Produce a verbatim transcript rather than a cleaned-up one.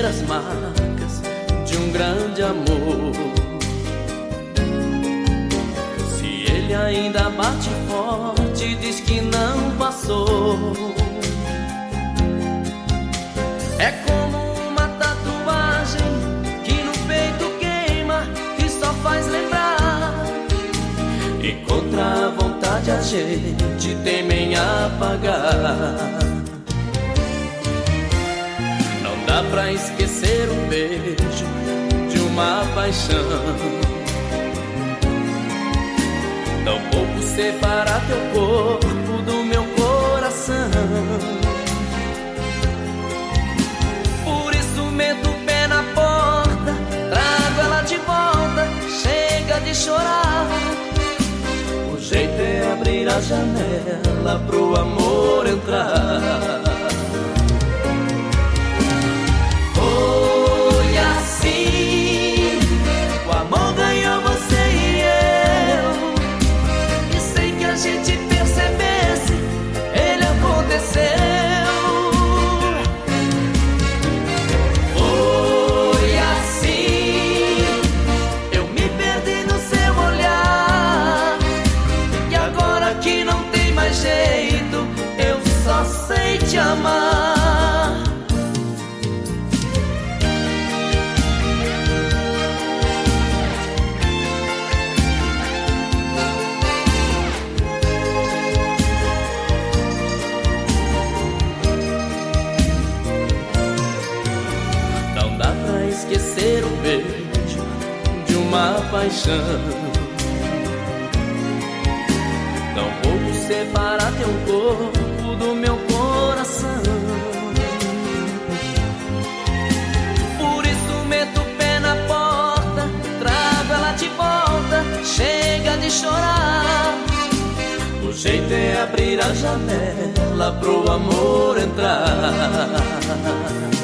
ver as marcas de um grande amor. Se ele ainda bate forte, diz que não passou. É como uma tatuagem que no peito queima e só faz lembrar. E contra a vontade a gente teme em apagar. Não dá pra esquecer o beijo de uma paixão. Tampouco separar teu corpo do meu coração. Por isso meto o pé na porta, trago ela de volta, chega de chorar. O jeito é abrir a janela pro amor entrar. Foi assim, o amor ganhou você e eu, e sem que a gente percebesse, ele aconteceu. Foi assim, eu me perdi no seu olhar, e agora que não tem mais jeito, eu só sei te amar. Esquecer o beijo de uma paixão. Tampouco separar teu corpo do meu coração. Por isso meto o pé na porta, trago ela de volta, chega de chorar. O jeito é abrir a janela pro amor entrar.